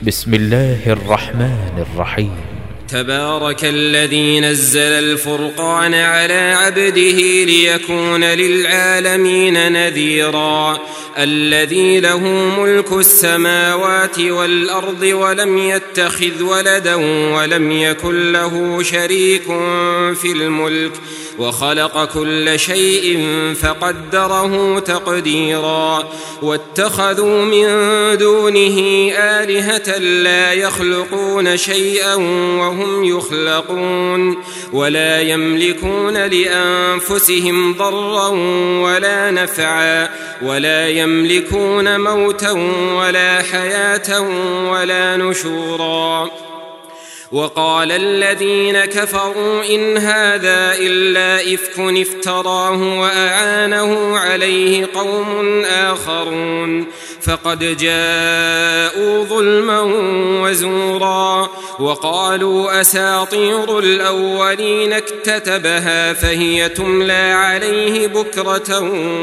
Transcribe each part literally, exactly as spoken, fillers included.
بسم الله الرحمن الرحيم. تبارك الذي نزل الفرقان على عبده ليكون للعالمين نذيرا الذي له ملك السماوات والأرض ولم يتخذ ولدا ولم يكن له شريك في الملك وخلق كل شيء فقدره تقديرا واتخذوا من دونه آلهة لا يخلقون شيئا وهم يخلقون ولا يملكون لأنفسهم ضرا ولا نفعا ولا يملكون موتا ولا حياة ولا نشورا. وقال الذين كفروا إن هذا إلا إفك افتراه وأعانه عليه قوم آخرون فقد جاءوا ظلما وزورا. وقالوا أساطير الأولين اكتتبها فهي تملى عليه بكرة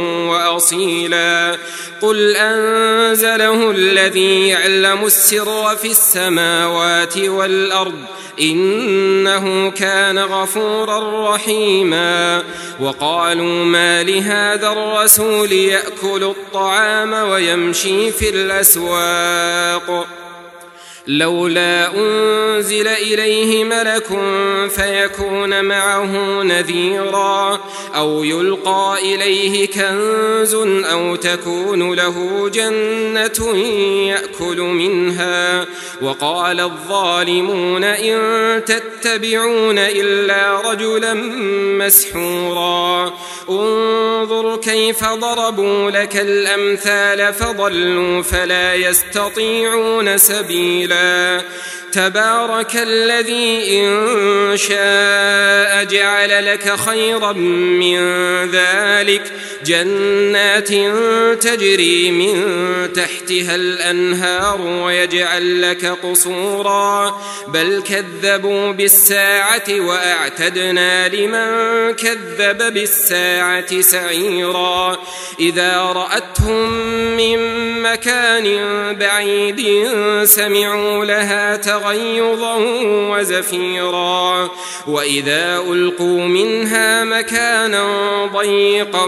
وأصيلا. قل أنزله الذي يعلم السر في السماوات والأرض إنه كان غفورا رحيما. وقالوا ما لهذا الرسول يأكل الطعام ويمشي في الأسواق لولا أنزل إليه ملك فيكون معه نذيرا أو يلقى إليه كنز أو تكون له جنة يأكل منها. وقال الظالمون إن تتبعون إلا رجلا مسحورا. انظر كيف ضربوا لك الأمثال فضلوا فلا يستطيعون سبيلا. تبارك الذي إن شاء جعل لك خيرا من ذلك جنات تجري من تحتها الأنهار ويجعل لك قصورا بل كذبوا بالساعة وأعتدنا لمن كذب بالساعة سعيرا. إذا رأتهم من مكان بعيد سمعوا لها تغيظا وزفيرا وإذا ألقوا منها مكانا ضيقا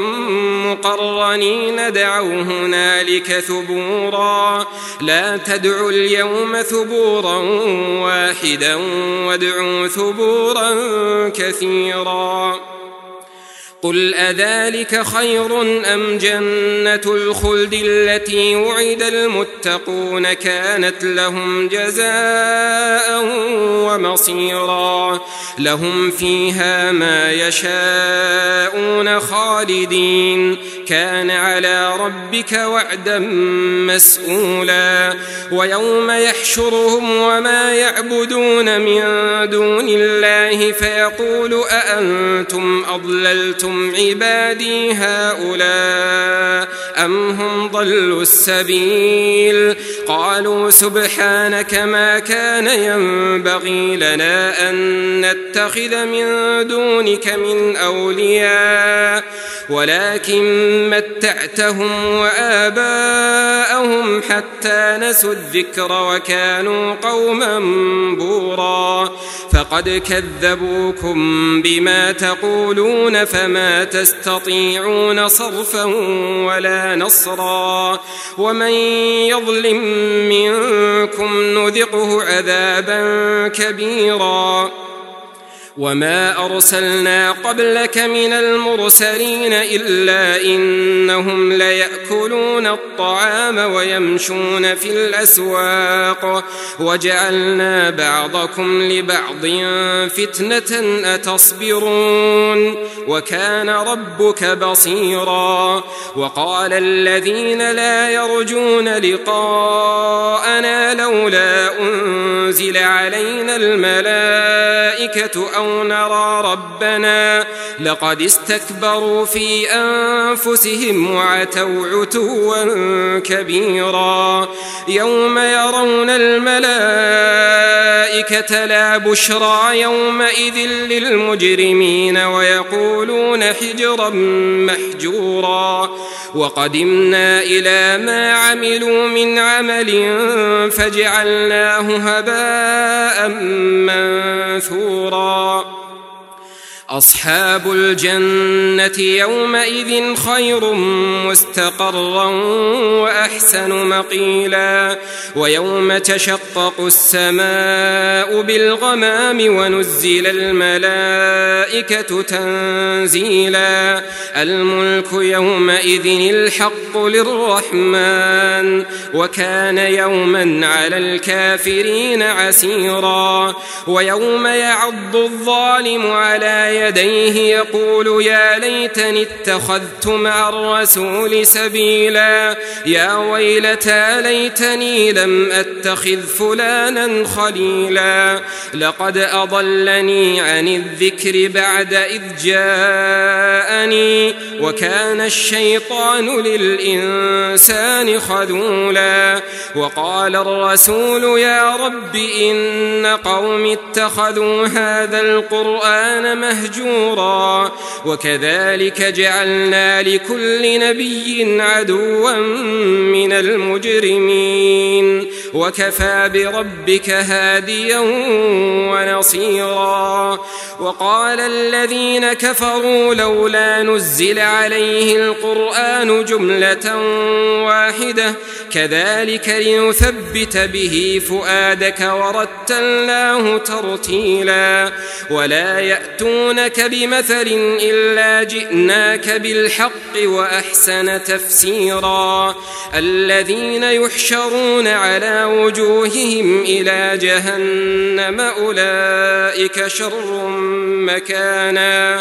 مقرنين دعوا هنالك ثبورا. لا تدعوا اليوم ثبورا واحدا وادعوا ثبورا كثيرا. قل أذلك خير أم جنة الخلد التي وعد المتقون كانت لهم جزاء ومصيرا. لهم فيها ما يشاءون خالدين كان على ربك وعدا مسئولا. ويوم يحشرهم وما يعبدون من دون الله فيقول أأنتم أضللتم عبادي هؤلاء أم هم ضلوا السبيل. قالوا سبحانك ما كان ينبغي لنا أن نتخذ من دونك من أولياء ولكن متعتهم وآباءهم حتى نسوا الذكر وكانوا قوما بورا. فقد كذبوكم بما تقولون فما تستطيعون صرفا ولا نصرا. ومن يظلم منكم نذقه عذابا كبيرا. وما أرسلنا قبلك من المرسلين إلا إنهم ليأكلون الطعام ويمشون في الأسواق وجعلنا بعضكم لبعض فتنة أتصبرون وكان ربك بصيرا. وقال الذين لا يرجون لقاءنا لولا أنزل علينا الملائكة أو نرى ربنا لقد استكبروا في أنفسهم وعتوا عتوا كبيرا. يوم يرون الملائكة الملائكة لا بشرى يومئذ للمجرمين ويقولون حجرا محجورا وقدمنا إلى ما عملوا من عمل فجعلناه هباء منثورا أصحاب الجنة يومئذ خير مستقرا وأحسن مقيلا ويوم تشقق السماء بالغمام ونزل الملائكة تنزيلا الملك يومئذ الحق للرحمن وكان يوما على الكافرين عسيرا ويوم يعض الظالم على يديه يقول يا ليتني اتخذت مع الرسول سبيلا يا ويلتى ليتني لم أتخذ فلانا خليلا لقد أضلني عن الذكر بعد إذ جاءني وكان الشيطان للإنسان خذولا وقال الرسول يا رب إن قوم اتخذوا هذا القرآن مهجورا وكذلك جعلنا لكل نبي عدوا من المجرمين وكفى بربك هاديا ونصيرا وقال الذين كفروا لولا نزل عليه القرآن جملة واحدة كذلك لنثبت به فؤادك ورتلناه ترتيلا ولا يأتونك بمثل إلا جئناك بالحق وأحسن تفسيرا الذين يحشرون على وجوههم إلى جهنم أولئك شر مكانا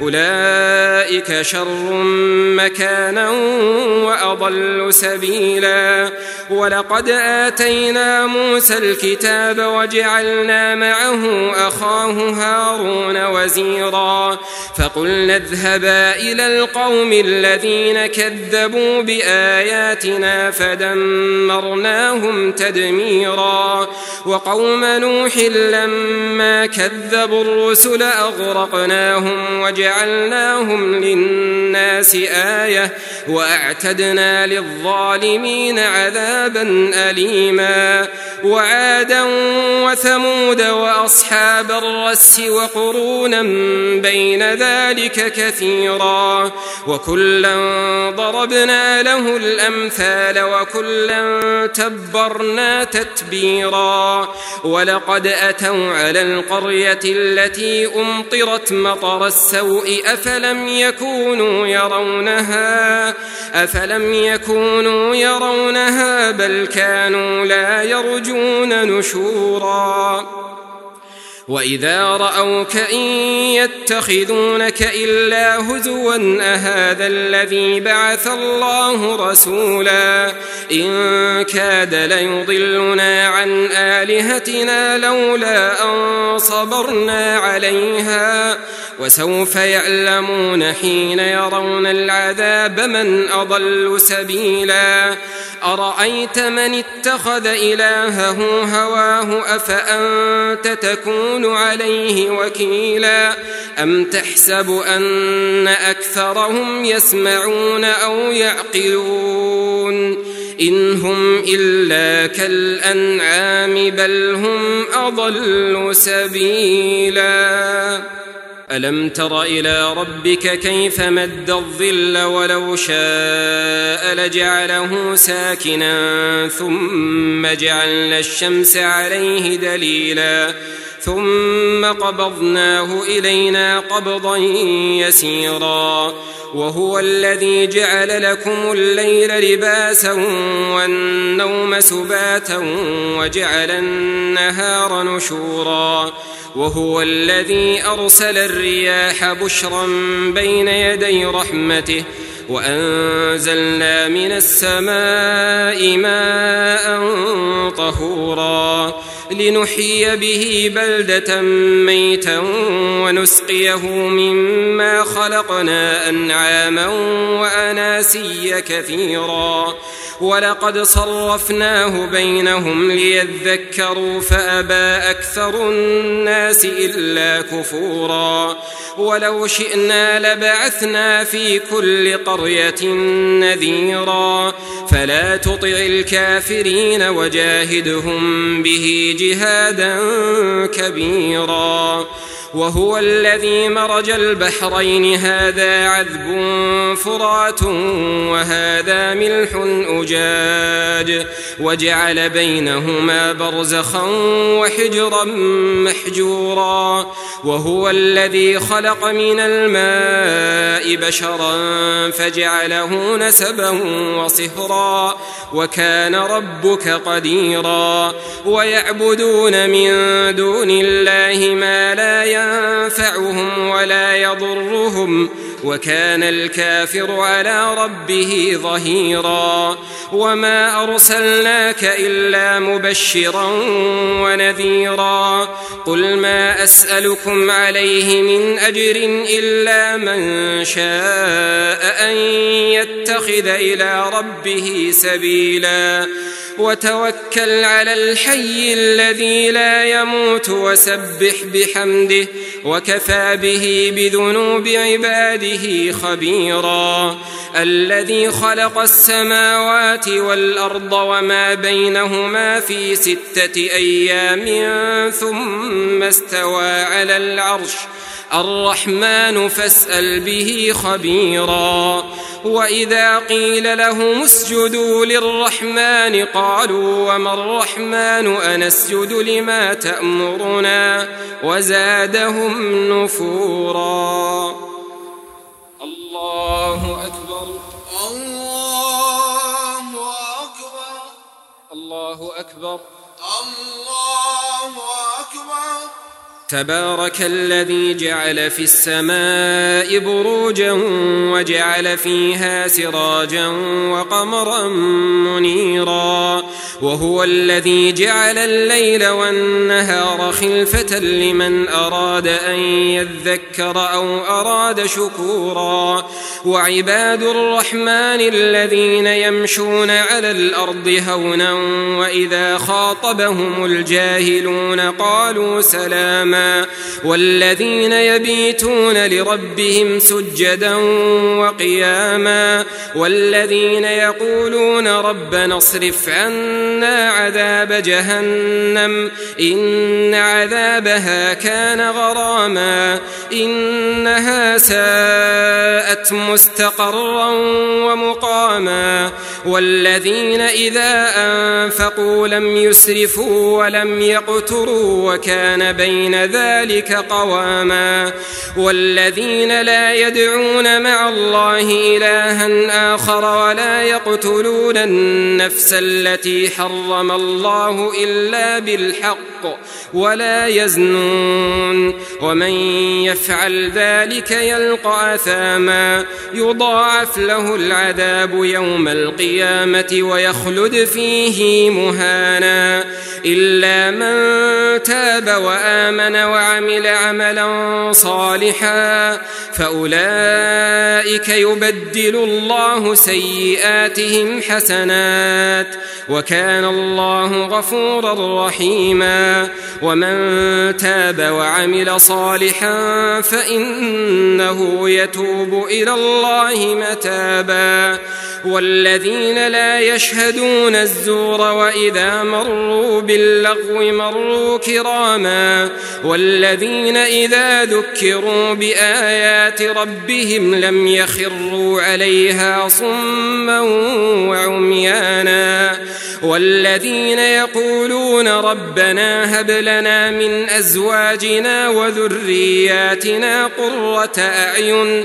أولئك شر مكانا وأضل سبيلا ولقد آتينا موسى الكتاب وجعلنا معه أخاه هارون وزيرا فقلنا اذهبا إلى القوم الذين كذبوا بآياتنا فدمرناهم تدميرا وقوم نوح لما كذبوا الرسل أغرقناهم وجعلناهم للناس آية وأعتدنا للظالمين عذابا أليما وعادا وثمود وأصحاب الرس وقرونا بين ذلك كثيرا وكلا ضربنا له الأمثال وكلا تبرنا تتبيرا ولقد أتوا على القرية التي أمطرت مطر السوء أفلم يكونوا يرونها أفلم يكونوا يرونها بل كانوا لا يرجون نشورا وإذا رأوك إن يتخذونك إلا هزوا أهذا الذي بعث الله رسولا إن كاد ليضلنا عن آلهتنا لولا أن صبرنا عليها وسوف يعلمون حين يرون العذاب من أضل سبيلا أرأيت من اتخذ إلهه هواه أفأنت تكون عليه وكيلا أم تحسب أن أكثرهم يسمعون أو يعقلون إن هم إلا كالأنعام بل هم أضل سبيلا ألم تر إلى ربك كيف مد الظل ولو شاء لجعله ساكنا ثم جعلنا الشمس عليه دليلا ثم قبضناه إلينا قبضا يسيرا وهو الذي جعل لكم الليل لباسا والنوم سباتا وجعل النهار نشورا وهو الذي أرسل الرياح بشرا بين يدي رحمته وأنزلنا من السماء ماء طهورا لنحيي به بلدة ميتا ونسقيه مما خلقنا أنعاما وأناسيا كثيرا ولقد صرفناه بينهم ليذكروا فأبى أكثر الناس إلا كفورا ولو شئنا لبعثنا في كل قرية نذيرا فلا تطع الكافرين وجاهدهم به جهادا كبيرا وهو الذي مرج البحرين هذا عذب فرات وهذا ملح أجاج وجعل بينهما برزخا وحجرا محجورا وهو الذي خلق من الماء بشرا فجعله نسبا وصهرا وكان ربك قديرا ويعبدون من دون الله ما لا ينفعهم ولا يضرهم وكان الكافر على ربه ظهيرا وما أرسلناك إلا مبشرا ونذيرا قل ما أسألكم عليه من أجر إلا من شاء أن يتخذ إلى ربه سبيلا وتوكل على الحي الذي لا يموت وسبح بحمده وكفى به بذنوب عباده خبيرا الذي خلق السماوات والأرض وما بينهما في ستة أيام ثم استوى على العرش الرحمن فاسأل به خبيرا وإذا قيل لهم اسجدوا للرحمن قالوا وما الرحمن أنسجد لما تأمرنا وزادهم نفورا الله أكبر الله أكبر الله أكبر الله أكبر تبارك الذي جعل في السماء بروجا وجعل فيها سراجا وقمرا منيرا وهو الذي جعل الليل والنهار خلفة لمن أراد أن يذكر أو أراد شكورا وعباد الرحمن الذين يمشون على الأرض هونا وإذا خاطبهم الجاهلون قالوا سلاما والذين يبيتون لربهم سجدا وقياما والذين يقولون ربنا اصرف عنا عذاب جهنم إن عذابها كان غراما إنها ساءت مستقرا ومقاما والذين إذا أنفقوا لم يسرفوا ولم يقتروا وكان بين ذلك قواما والذين لا يدعون مع الله إلها آخر ولا يقتلون النفس التي حرم الله إلا بالحق ولا يزنون ومن يفعل ذلك يلقى أثاما يضاعف له العذاب يوم القيامة ويخلد فيه مهانا إلا من تاب وآمن وعمل عملا صالحا فأولئك يبدل الله سيئاتهم حسنات وكان الله غفورا رحيما ومن تاب وعمل صالحا فإنه يتوب إلى الله متابا والذين لا يشهدون الزور وإذا مروا باللغو مروا كراما والذين إذا ذكروا بآيات ربهم لم يخروا عليها صما وعميانا والذين يقولون ربنا هب لنا من أزواجنا وذرياتنا قرة أعين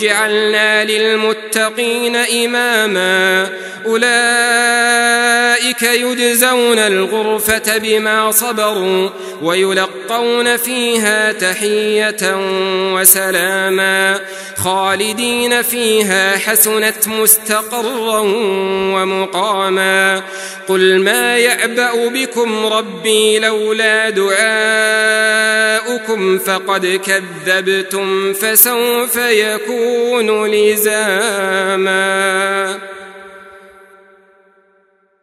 واجعلنا للمتقين إماما أولئك أولئك يجزون الغرفة بما صبروا ويلقون فيها تحية وسلاما خالدين فيها حسنت مستقرا ومقاما قل ما يعبأ بكم ربي لولا دعاؤكم فقد كذبتم فسوف يكون لزاما.